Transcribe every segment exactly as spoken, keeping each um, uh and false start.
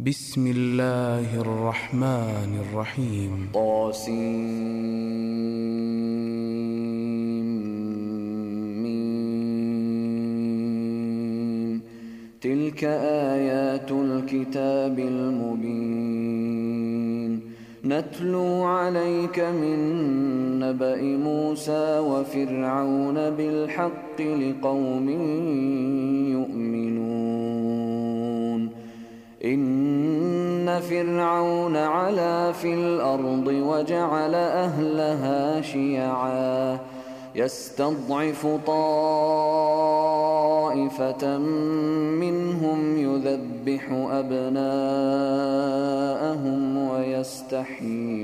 بسم الله الرحمن الرحيم. طاسين. تلك آيات الكتاب المبين نتلو عليك من نبأ موسى وفرعون بالحق لقوم يؤمنون. إن فرعون علا في الأرض وجعل أهلها شيعا يستضعف طائفة منهم يذبح أبناءهم ويستحيي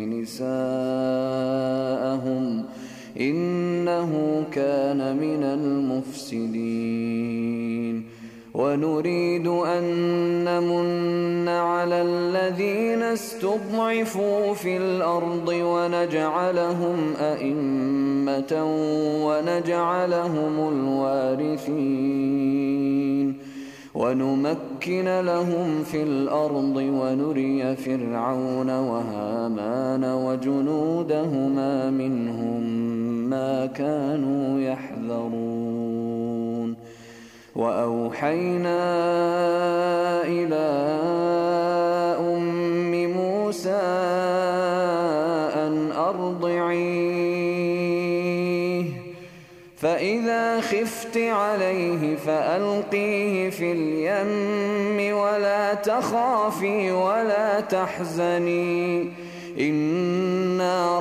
نساءهم إنه كان من المفسدين. ونريد أن نمن على الذين استضعفوا في الأرض ونجعلهم أئمة ونجعلهم الوارثين ونمكن لهم في الأرض ونري فرعون وهامان وجنودهما منهم ما كانوا يحذرون. وأوحينا إلى أم موسى أن أرضعيه فإذا خفت عليه فألقيه في اليم ولا تخافي ولا تحزني إنا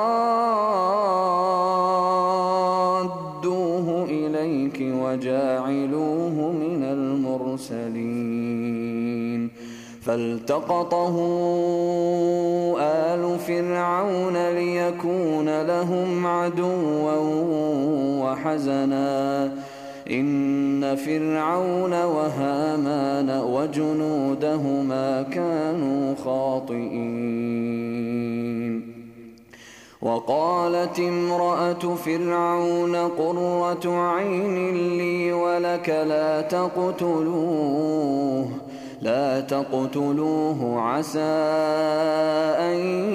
رادوه إليك وجاعلوه من المرسلين. فالتقطه آل فرعون ليكون لهم عدوا وحزنا إن فرعون وهامان وجنودهما كانوا خاطئين. وقالت امرأة فرعون قرة عين لي ولك لا تقتلوه لا تقتلوه عسى أن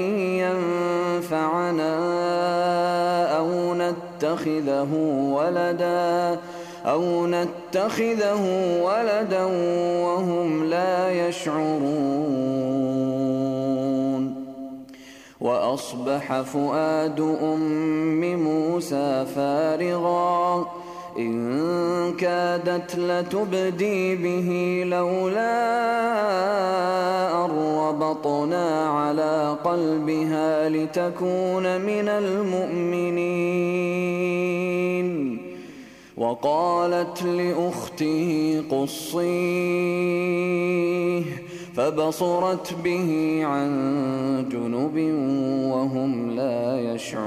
ينفعنا أو نتخذه ولدا أو نتخذه ولدا وهم لا يشعرون. وأصبح فؤاد أم موسى فارغا إن كادت لتبدي به لولا أن ربطنا على قلبها لتكون من المؤمنين. وقالت لأخته قصيه فبصرت به عن جنب وهم لا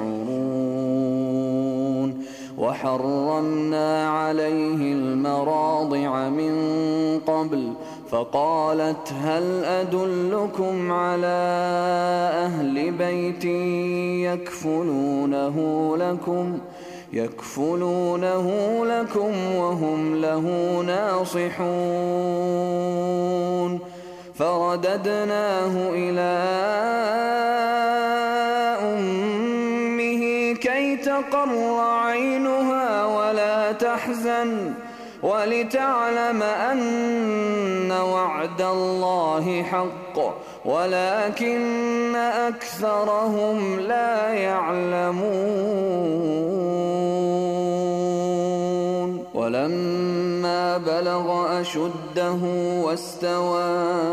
يشعرون. وحرمنا عليه المراضع من قبل فقالت هل أدلكم على أهل بيت يكفلونه لكم يكفلونه لكم وهم له ناصحون. فرددناه إلى أمه كي تقر عينها ولا تحزن ولتعلم أن وعد الله حق ولكن أكثرهم لا يعلمون. ولما بلغ أشده واستوى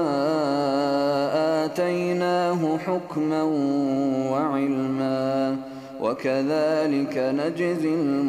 آتيناه حكما وعلما وكذلك نجزي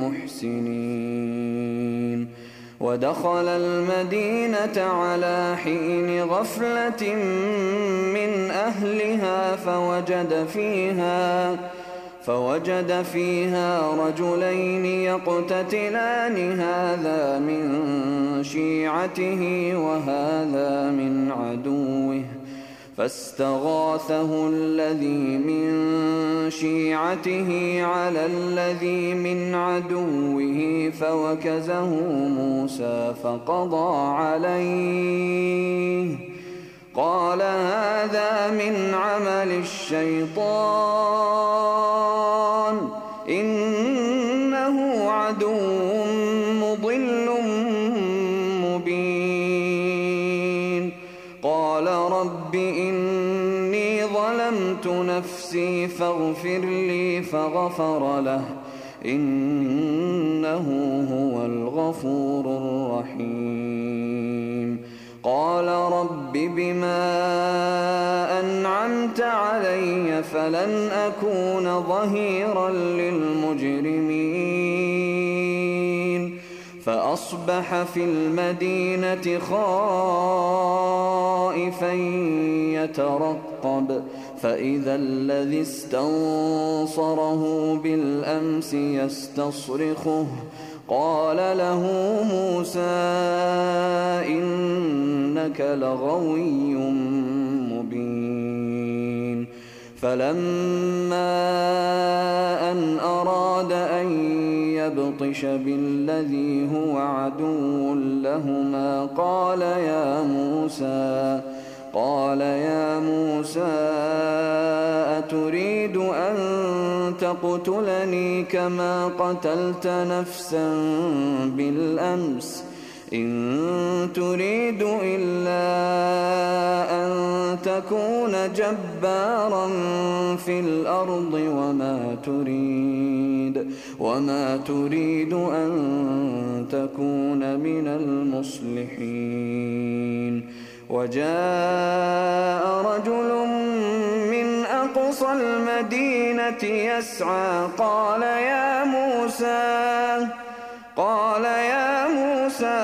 المحسنين. ودخل المدينة على حين غفلة من أهلها فوجد فيها فوجد فيها رجلين يقتتلان هذا من شيعته وهذا من عدوه فاستغاثه الذي من شيعته على الذي من عدوه فوكزه موسى فقضى عليه قال هذا من عمل الشيطان إنه عدو مضل مبين قال رب إني ظلمت نفسي فاغفر لي فغفر له إنه هو الغفور الرحيم قال رب بما أنعمت علي فلن أكون ظهيرا للمجرمين فأصبح في المدينة خائفا يترقب فإذا الذي استنصره بالأمس يستصرخه قال له موسى إنك لغوي مبين فلما أن أراد أن يبطش بالذي هو عدو لهما قال يا موسى قال يا موسى أتريد أن تقتلني كما قتلت نفسا بالأمس إن تريد إلا أن تكون جبارا في الأرض وما تريد وما تريد أن تكون من المصلحين وجاء رجل من أقصى المدينة يسعى قال يا موسى قال يا موسى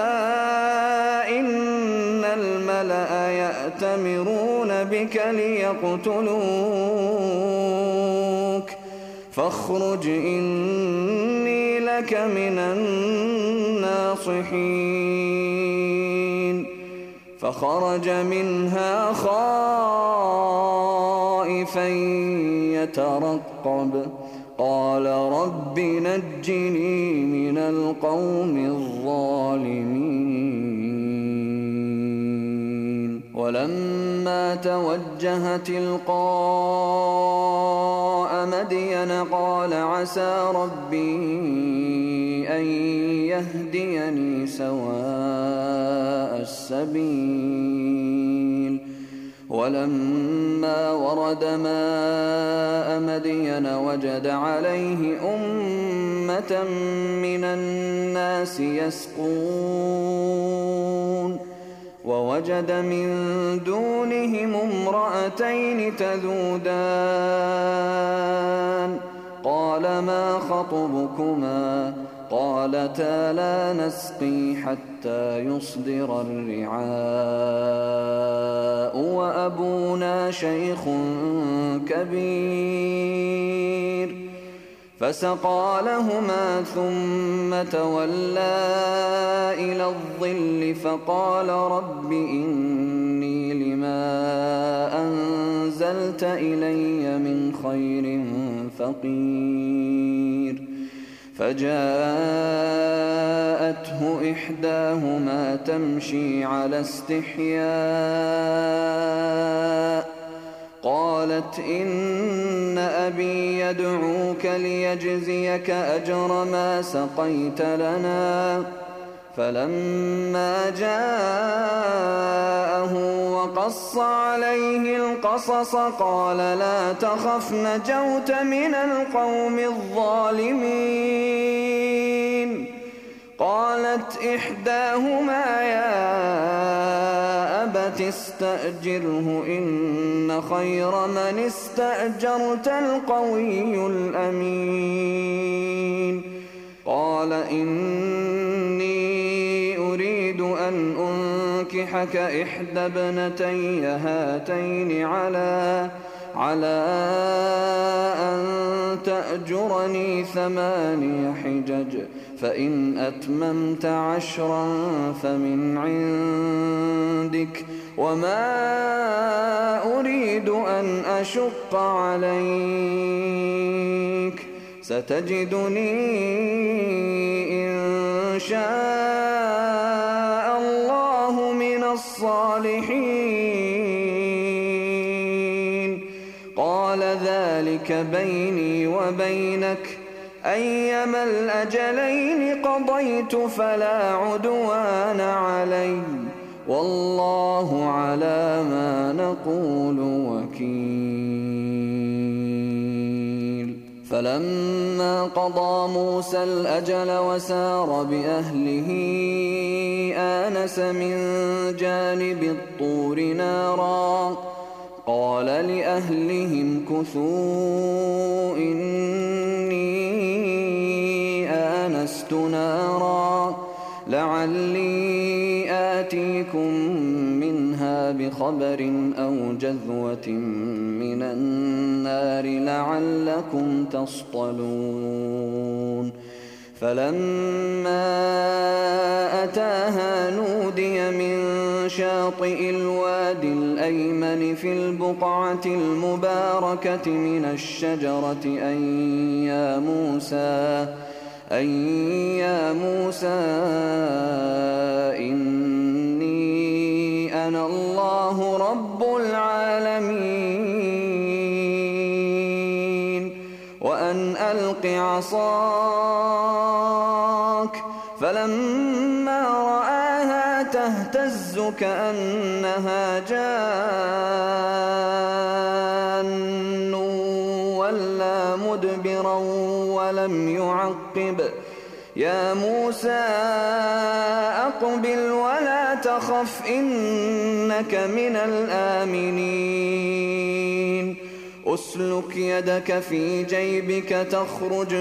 إن الملأ يأتمرون بك ليقتلوك فاخرج إني لك من الناصحين فخرج منها خائفا يترقب قال رب نجني من القوم الظالمين ولما توجه تلقاء مدين قال عسى ربي أن يهديني سواء السبيل ولما ورد ماء مدين وجد عليه أمة من الناس يسقون ووجد من دونهم امرأتين تذودان قال ما خطبكما قالتا لا نسقي حتى يصدر الرعاء وأبونا شيخ كبير فسقى لهما ثم تولى إلى الظل فقال رب إني لما أنزلت إلي من خير فقير فجاءته إحداهما تمشي على استحياء قالت إن أبي يدعوك ليجزيك أجر ما سقيت لنا فلما جاءه وقص عليه القصص قال لا تخف نجوت من القوم الظالمين قالت إحداهما يا أبت استأجره إن خير من استأجرت القوي الأمين قال إني أريد أن أنكحك إحدى ابنتي هاتين على على أن تأجرني ثماني حجج فإن أتممت عشرا فمن عندك وما أريد أن أشق عليك ستجدني إن شاء الله من الصالحين ذلك بيني وبينك أيما الأجلين قضيت فلا عدوان علي والله على ما نقول وكيل. فلما قضى موسى الأجل وسار بأهله آنس من جانب الطور نارا قال لأهلهم كثوا إني آنست نارا لعلي آتيكم منها بخبر أو جذوة من النار لعلكم تصطلون. فلما أتاها نودي من شاطئ الوادي الأيمن في البقعة المباركة من الشجرة أن يا موسى أن يا موسى إني أنا الله رب العالمين وأن ألق عصاك. فلما رآها تهتز كأنها جان ولا مدبرا ولم يعقب يا موسى أقبل ولا تخف إنك من الآمنين. أسلك يدك في جيبك تخرج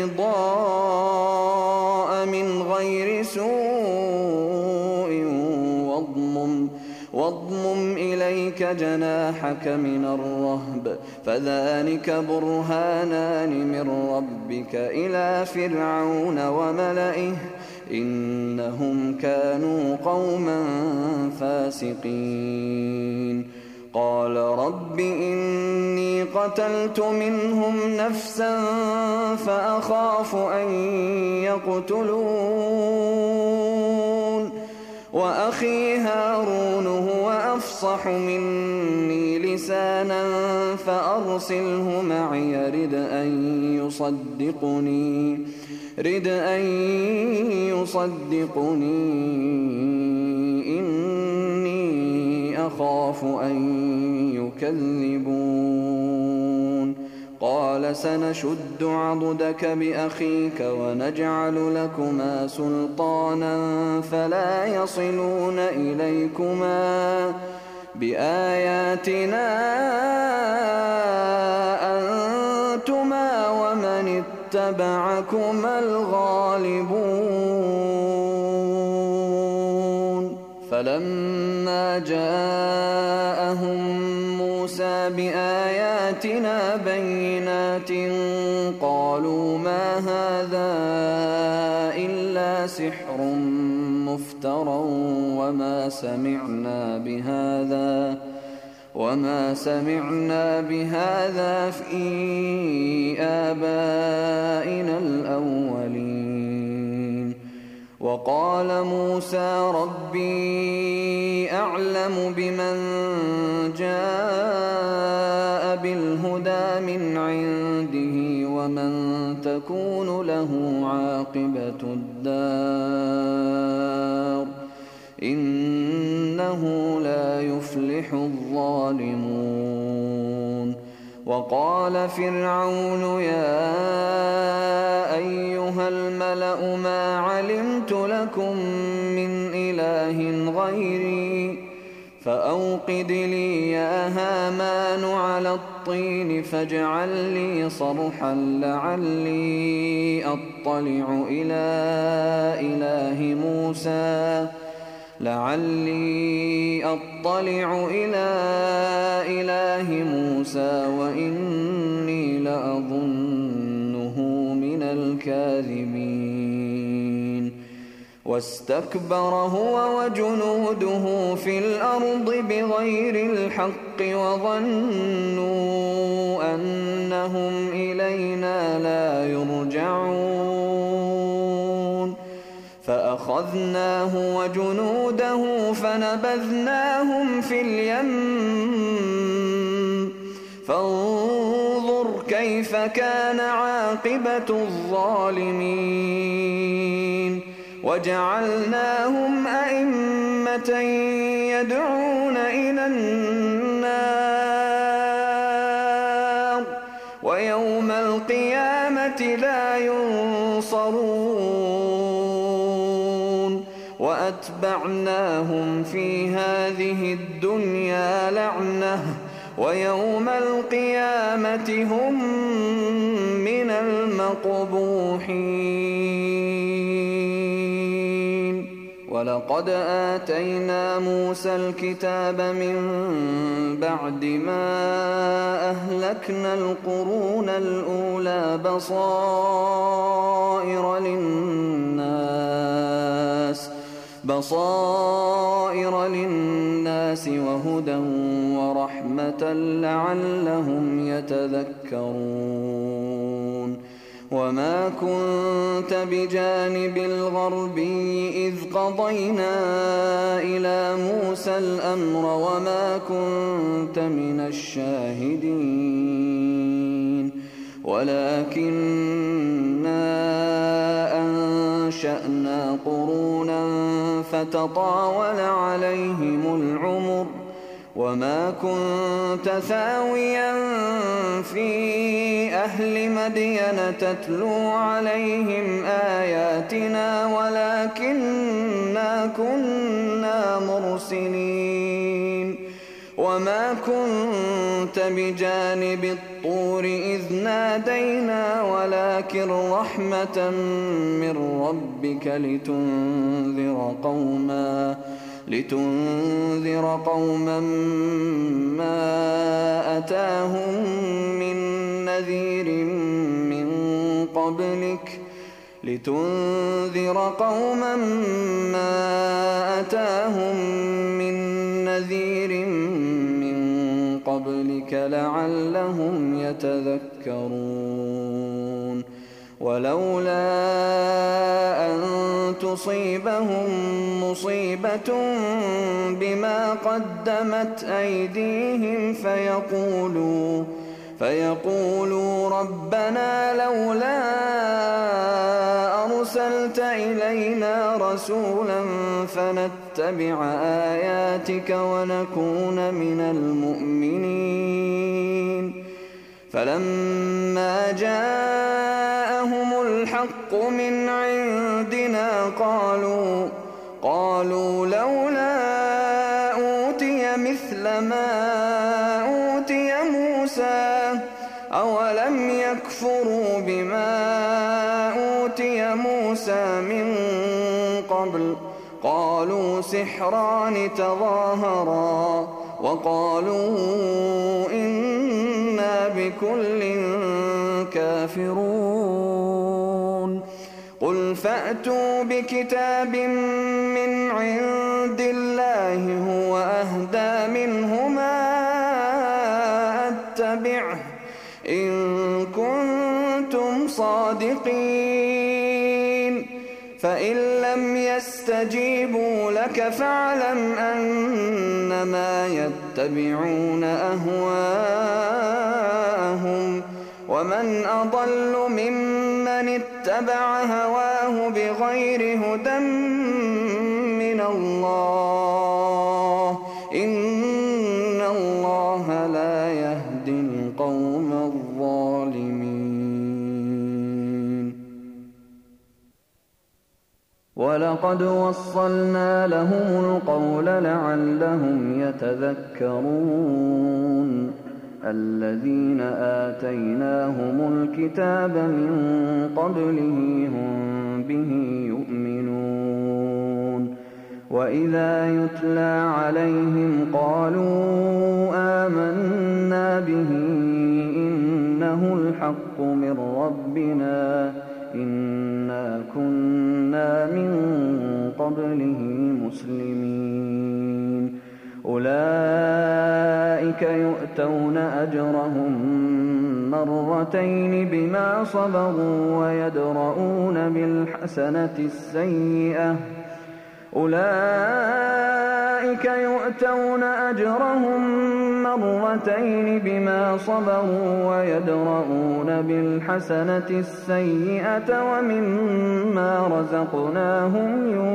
بيضاء من غير سوء واضمم, واضمم إليك جناحك من الرهب فذلك برهانان من ربك إلى فرعون وملئه إنهم كانوا قوما فاسقين. قال رب إني قتلت منهم نفسا فأخاف أن يقتلون وأخي هارون هو أفصح مني لسانا فأرسله معي رد أن يصدقني رد أن يصدقني إني أخاف أن يكذبون. قال سنشد عضدك بأخيك ونجعل لكما سلطانا فلا يصلون إليكما بآياتنا أنتما ومن اتبعكما الغالبون. فلما جاءهم موسى بآياتنا بينات قالوا ما هذا إلا سحر مفترى وما سمعنا بهذا وما سمعنا بهذا في آبائنا الأولين. وقال موسى ربي أعلم بمن جاء بالهدى من عنده ومن تكون له عاقبة الدار إنه لا يفلح الظالمون. وقال فرعون يا أيها الملأ ما علمت لكم من إله غيري فأوقد لي يا هامان على الطين فاجعل لي صرحا لعلي أطلع إلى إله موسى لعلي أطلع إلى إله موسى وإني لأظنه من الكاذبين. واستكبر هو وجنوده في الأرض بغير الحق وظنوا أنهم إلينا لا يرجعون فأخذناه وجنوده فنبذناهم في اليم فانظر كيف كيف كان عاقبة الظالمين وجعلناهم أئمة يدعون إلى النار ويوم القيامة لا ينصرون وأتبعناهم في هذه الدنيا لعنة ويوم القيامة هم من المقبوحين. ولقد آتينا موسى الكتاب من بعد ما أهلكنا القرون الأولى بصائر للناس بصائر للناس وهدى ورحمة لعلهم يتذكرون. وما كنت بجانب الغربي إذ قضينا إلى موسى الأمر وما كنت من الشاهدين ولكننا أنشأنا قرونا فتطاول عليهم العمر وما كنت ثاويا في أهل مدين تتلو عليهم آياتنا ولكننا كنا مرسلين. وما كنت بجانب الطور إذ نادينا ولكن رحمة من ربك لتنذر قوما لتنذر قوما ما أتاهم من نذير من قبلك لتنذر قوما ما أتاهم من نذير من قبلك لعلهم يتذكرون. ولولا أن تصيبهم مصيبة بما قدمت أيديهم فيقولوا فيقولوا ربنا لولا أرسلت إلينا رسولا فنتبع آياتك ونكون من المؤمنين. فلما جاءهم الحق من عندنا قالوا قالوا لولا أوتي مثل ما أوتي موسى أولم يكفروا بما أوتي موسى من قبل قالوا سحران تظاهرا وقالوا إنا بكل كافرون. قل فأتوا بكتاب من عند الله هو أهدى منهما أتبعه إن كنتم صادقين. فإن لم يستجيبوا لك فاعلم أنما يتبعون أهواءهم ومن أضل ممن اتبع هواه بغير هدى من الله إن الله لا يهدي القوم الظالمين. ولقد وصلنا لهم القول لعلهم يتذكرون. الذين آتيناهم الكتاب من قبله هم به يؤمنون. وإذا يتلى عليهم قالوا آمنا به إنه الحق من ربنا إنا كنا من قبله مسلمين. أولئك يؤتون أجرهم مرتين بما صبروا ويدرؤون بالحسنة السيئة أولئك أولئك يؤتون أجرهم مرتين بما صبروا ويدرؤون بالحسنة السيئة ومما رزقناهم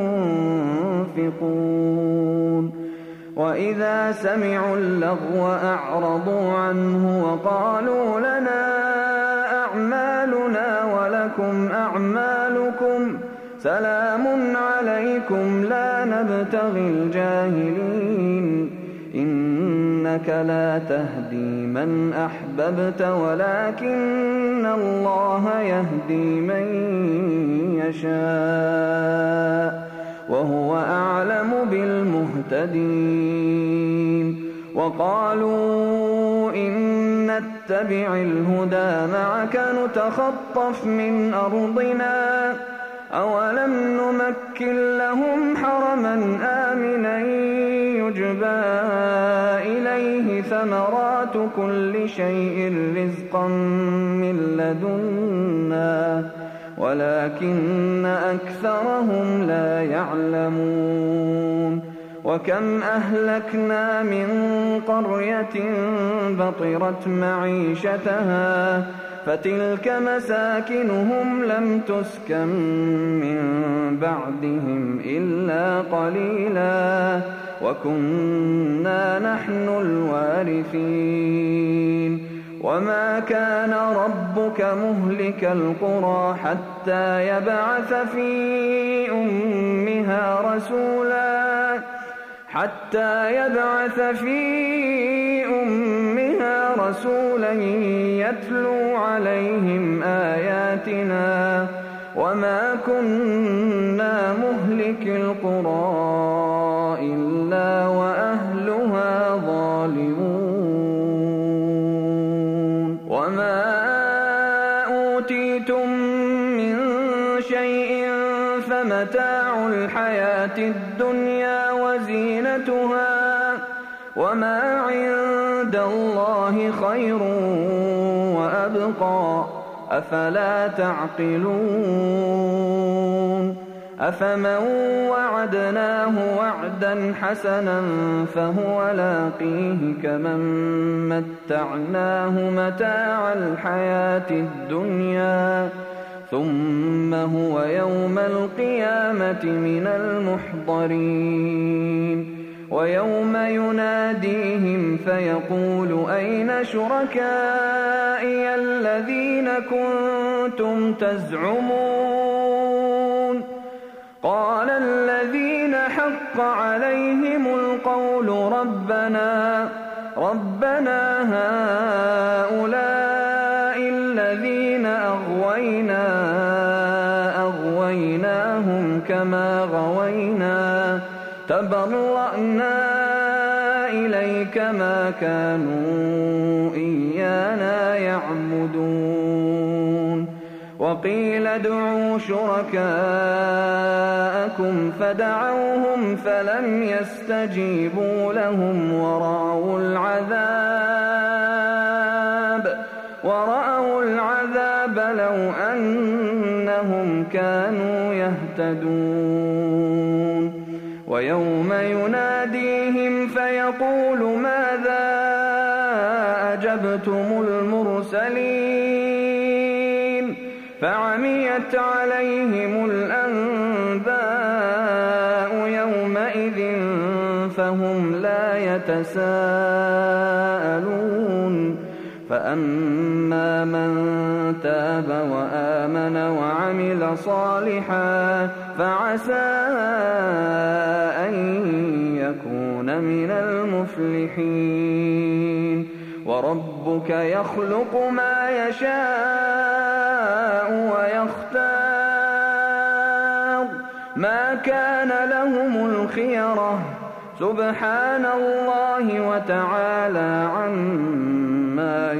ينفقون وإذا سمعوا اللغو أعرضوا عنه وقالوا لنا أعمالنا ولكم أعمالكم سلام عليكم لا نبتغي الجاهلين إنك لا تهدي من أحببت ولكن الله يهدي من يشاء وهو أعلم بالمهتدين وقالوا إن نتبع الهدى معك نتخطف من أرضنا أولم نمكن لهم حرما آمنا يجبى إليه ثمرات كل شيء رزقا من لدنا ولكن أكثرهم لا يعلمون وكم أهلكنا من قرية بطرت معيشتها فتلك مساكنهم لم تسكن من بعدهم إلا قليلا وكنا نحن الوارثين وما كان ربك مهلك القرى حتى يبعث في أمها رسولا حتى يبعث في أمها رسولا يتلو عليهم آياتنا وما كنا مهلك القرى إلا وأهلها ظالمون وما أوتيتم من شيء فمتاع الحياة الدنيا وزينتها وما عند الله خير وأبقى أفلا تعقلون أفمن وعدناه وعدا حسنا فهو لاقيه كمن متعناه متاع الحياة الدنيا ثم هو يوم القيامة من المحضرين ويوم يناديهم فيقول أين شركائي الذين كنتم تزعمون قال الذين حق عليهم القول ربنا ربنا هؤلاء الذين أغوينا أغويناهم كما غوينا تبرأنا إليك ما كانوا إيانا يعبدون وقيل ادعوا شركاءكم فدعوهم فلم يستجيبوا لهم ورأوا العذاب ورأوا العذاب لو أنهم كانوا يهتدون ويوم يناديهم فيقول ماذا أجبتم المرسلين فعميت عليهم الأنباء يومئذ فهم لا يتساءلون فأما من تاب وآمن وعمل صالحا فعسى أن يكون من المفلحين وربك يخلق ما يشاء ويختار ما كان لهم الخيرة سبحان الله وتعالى عما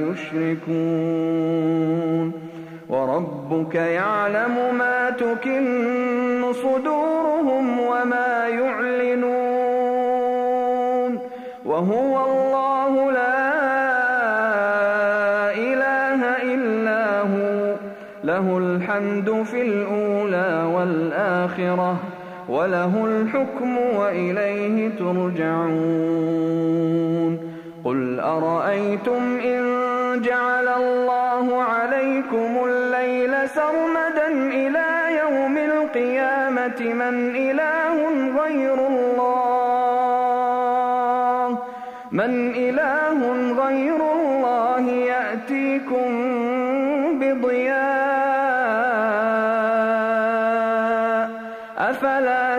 يشركون وربك يعلم ما تكن صدورهم وما يعلنون وهو الله لا إله إلا هو له الحمد في الأولى والآخرة وله الحكم وإليه ترجعون قل أرأيتم إن جعل الله عليكم الليل سرمدا إلى يوم القيامة من إله غير الله من إله غير الله يأتيكم بضياء أفلا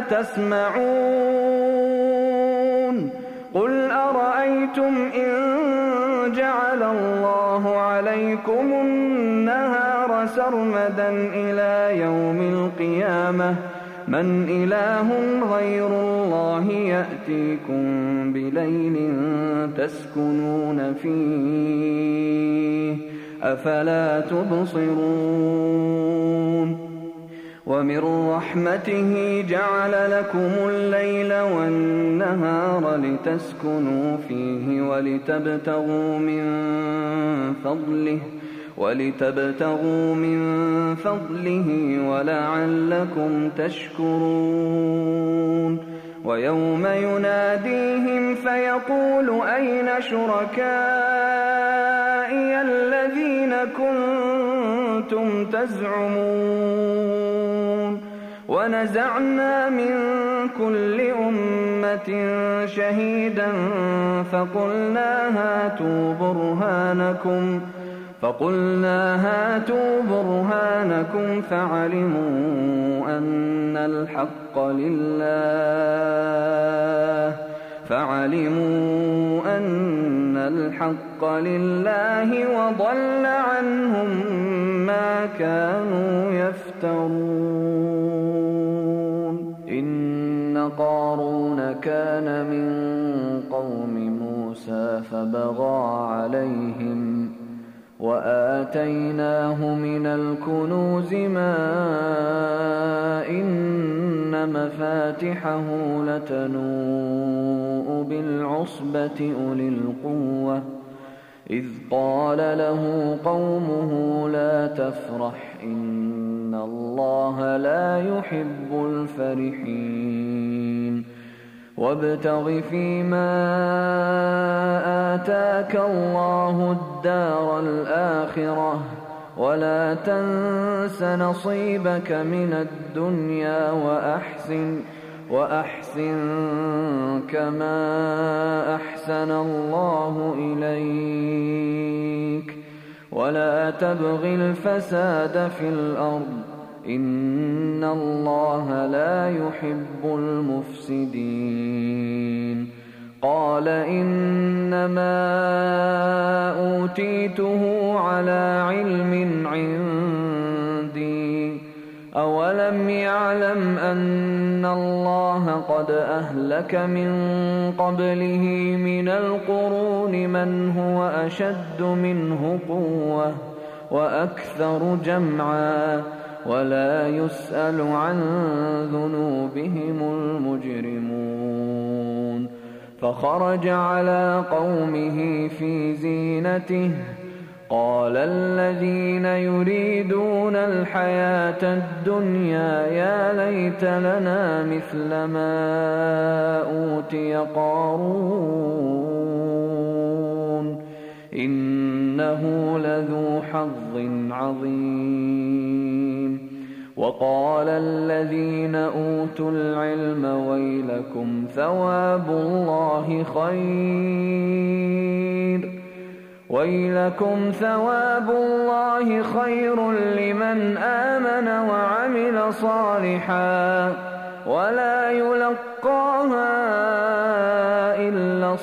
تسمعون قل أرأيتم إن جعل الله عليكم النهار سرمدا إلى يوم القيامة من إله غير الله يأتيكم بليل تسكنون فيه أفلا تبصرون ومن رحمته جعل لكم الليل والنهار لتسكنوا فيه ولتبتغوا من فضله ولتبتغوا من فضله ولعلكم تشكرون ويوم يناديهم فيقول أين شركائي الذين كنتم تزعمون ونزعنا من كل أمة شهيدا فقلنا هاتوا برهانكم فقلنا هاتوا برهانكم فعلموا أن الحق لله فعلموا أن الحق لله وضل عنهم ما كانوا يفترون إن قارون كان من قوم موسى فبغى عليهم وآتيناه من الكنوز ما إن مفاتحه لتنوء بالعصبة أولي القوة إذ قال له قومه لا تفرح إن الله لا يحب الفرحين وابتغ فيما آتاك الله الدار الآخرة ولا تنس نصيبك من الدنيا وأحسن وأحسن كما أحسن الله إليك ولا تبغ الفساد في الأرض إن الله لا يحب المفسدين قال إنما أوتيته على علم عندي أولم يعلم أن الله قد أهلك من قبله من القرون من هو أشد منه قوة وأكثر جمعا ولا يسأل عن ذنوبهم المجرمون فخرج على قومه في زينته قال الذين يريدون الحياة الدنيا يا ليت لنا مثل ما أوتي قارون إنه لذو حظ عظيم وقال الذين أوتوا العلم ويلكم ثواب الله خير ويلكم ثواب الله خير لمن آمن وعمل صالحا ولا يلقاها إلا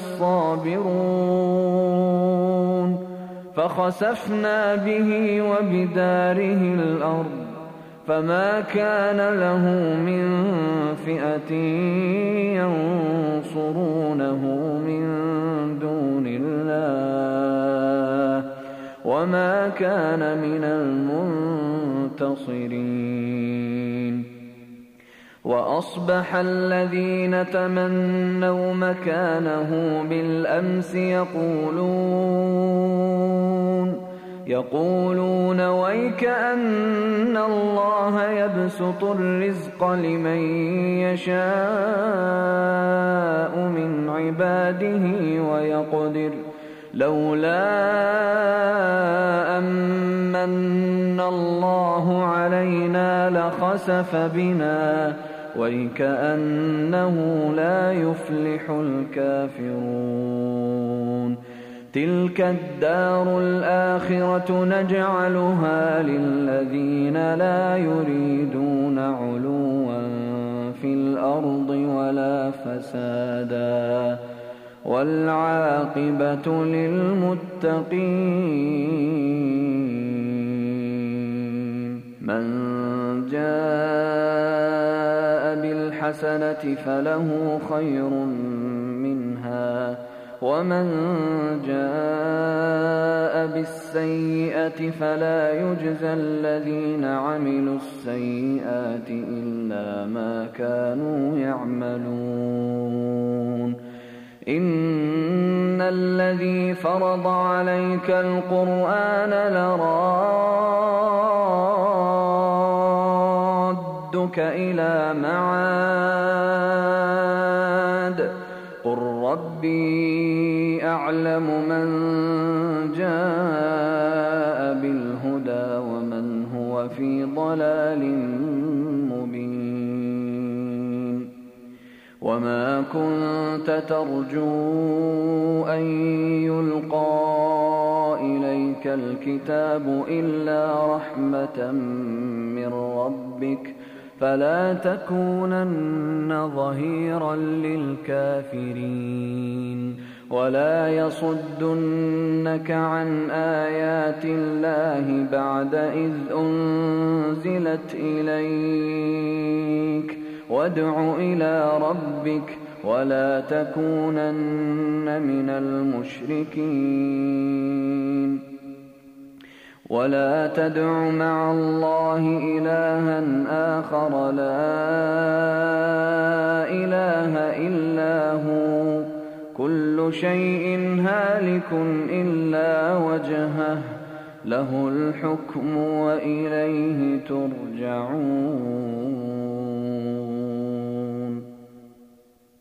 الصابرون فخسفنا به وبداره الأرض فما كان له من فئة ينصرونه من دون الله وما كان من المنتصرين وأصبح الذين تمنوا مكانه بالأمس يقولون يقولون ويك أن الله يبسط الرزق لمن يشاء من عباده ويقدر لولا أمن الله علينا لخسف بنا ويكأنه لا يفلح الكافرون تلك الدار الآخرة نجعلها للذين لا يريدون علوا في الأرض ولا فسادا والعاقبة للمتقين من جاء بالحسنة فله خير منها ومن جاء بالسيئة فلا يجزى الذين عملوا السيئات إلا ما كانوا يعملون إن الذي فرض عليك القرآن لرادك إلى معاد قل ربي أعلم من جاء بالهدى ومن هو في ضلال مبين وما كنت ترجو أن يلقى إليك الكتاب إلا رحمة من ربك فلا تكونن ظهيرا للكافرين ولا يصدنك عن آيات الله بعد إذ أنزلت إليك وادع إلى ربك ولا تكونن من المشركين ولا تدع مع الله إلها آخر لا إله إلا هو كل شيء هالك إلا وجهه له الحكم وإليه ترجعون